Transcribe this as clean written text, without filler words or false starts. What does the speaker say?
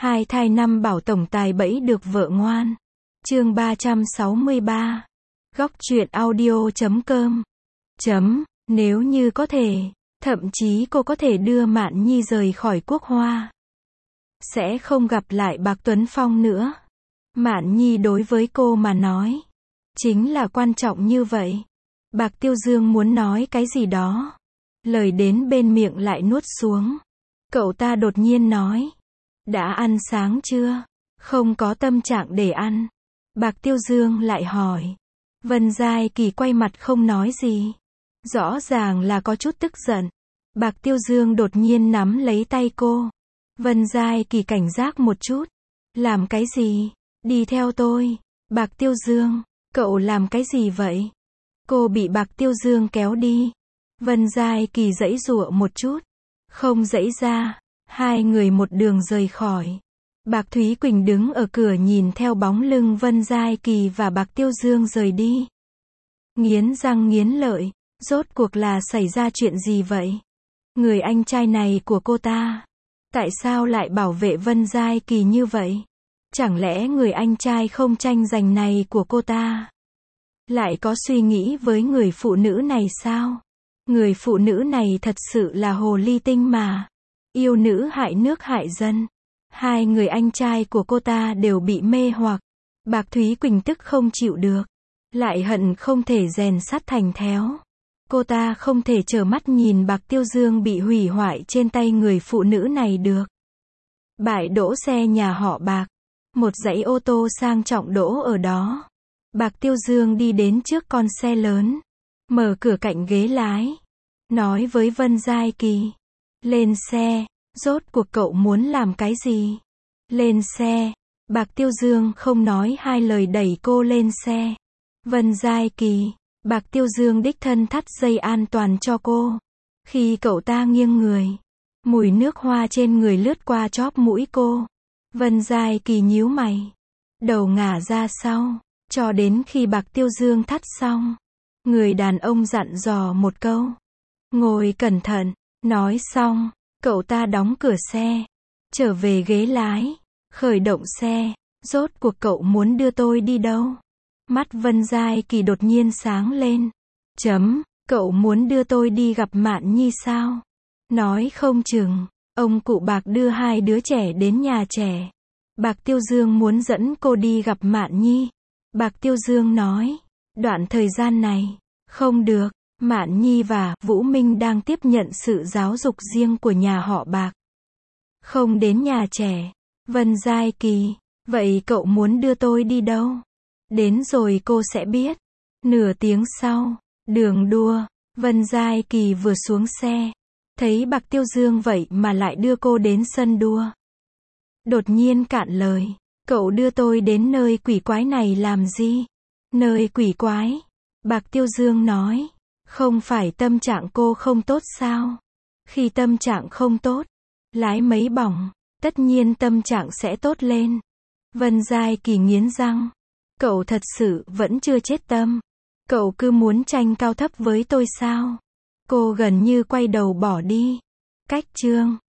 Hai thai năm bảo tổng tài bẫy được vợ ngoan. Chương 363. Góc truyện audio.com. Nếu như có thể, thậm chí cô có thể đưa Mạn Nhi rời khỏi Quốc Hoa. Sẽ không gặp lại Bạc Tuấn Phong nữa. Mạn Nhi đối với cô mà nói, chính là quan trọng như vậy. Bạc Tiêu Dương muốn nói cái gì đó. Lời đến bên miệng lại nuốt xuống. Cậu ta đột nhiên nói. Đã ăn sáng chưa? Không có tâm trạng để ăn. Bạc Tiêu Dương lại hỏi. Vân Giai Kỳ quay mặt không nói gì. Rõ ràng là có chút tức giận. Bạc Tiêu Dương đột nhiên nắm lấy tay cô. Vân Giai Kỳ cảnh giác một chút. Làm cái gì? Đi theo tôi. Bạc Tiêu Dương, cậu làm cái gì vậy? Cô bị Bạc Tiêu Dương kéo đi. Vân Giai Kỳ giãy giụa một chút. Không giãy ra. Hai người một đường rời khỏi. Bạc Thúy Quỳnh đứng ở cửa nhìn theo bóng lưng Vân Giai Kỳ và Bạc Tiêu Dương rời đi. Nghiến răng nghiến lợi. Rốt cuộc là xảy ra chuyện gì vậy? Người anh trai này của cô ta, tại sao lại bảo vệ Vân Giai Kỳ như vậy? Chẳng lẽ người anh trai không tranh giành này của cô ta lại có suy nghĩ với người phụ nữ này sao? Người phụ nữ này thật sự là hồ ly tinh mà. Yêu nữ hại nước hại dân. Hai người anh trai của cô ta đều bị mê hoặc. Bạc Thúy Quỳnh tức không chịu được. Lại hận không thể rèn sắt thành théo. Cô ta không thể trơ mắt nhìn Bạc Tiêu Dương bị hủy hoại trên tay người phụ nữ này được. Bãi đỗ xe nhà họ Bạc. Một dãy ô tô sang trọng đỗ ở đó. Bạc Tiêu Dương đi đến trước con xe lớn. Mở cửa cạnh ghế lái. Nói với Vân Giai Kỳ. Lên xe. Rốt cuộc cậu muốn làm cái gì? Lên xe. Bạc Tiêu Dương không nói hai lời đẩy cô lên xe. Vân Giai Kỳ. Bạc Tiêu Dương đích thân thắt dây an toàn cho cô. Khi cậu ta nghiêng người, mùi nước hoa trên người lướt qua chóp mũi cô. Vân Giai Kỳ nhíu mày. Đầu ngả ra sau. Cho đến khi Bạc Tiêu Dương thắt xong. Người đàn ông dặn dò một câu. Ngồi cẩn thận. Nói xong, cậu ta đóng cửa xe. Trở về ghế lái. Khởi động xe. Rốt cuộc cậu muốn đưa tôi đi đâu? Mắt Vân Giai Kỳ đột nhiên sáng lên. Cậu muốn đưa tôi đi gặp Mạn Nhi sao? Nói không chừng, ông cụ Bạc đưa hai đứa trẻ đến nhà trẻ. Bạc Tiêu Dương muốn dẫn cô đi gặp Mạn Nhi. Bạc Tiêu Dương nói, đoạn thời gian này, không được, Mạn Nhi và Vũ Minh đang tiếp nhận sự giáo dục riêng của nhà họ Bạc. Không đến nhà trẻ. Vân Giai Kỳ, vậy cậu muốn đưa tôi đi đâu? Đến rồi cô sẽ biết. Nửa tiếng sau, đường đua. Vân Giai Kỳ vừa xuống xe. Thấy Bạc Tiêu Dương vậy mà lại đưa cô đến sân đua. Đột nhiên cạn lời. Cậu đưa tôi đến nơi quỷ quái này làm gì? Nơi quỷ quái? Bạc Tiêu Dương nói. Không phải tâm trạng cô không tốt sao? Khi tâm trạng không tốt, lái máy bỏng, tất nhiên tâm trạng sẽ tốt lên. Vân Giai Kỳ nghiến răng. Cậu thật sự vẫn chưa chết tâm. Cậu cứ muốn tranh cao thấp với tôi sao? Cô gần như quay đầu bỏ đi. Cách chương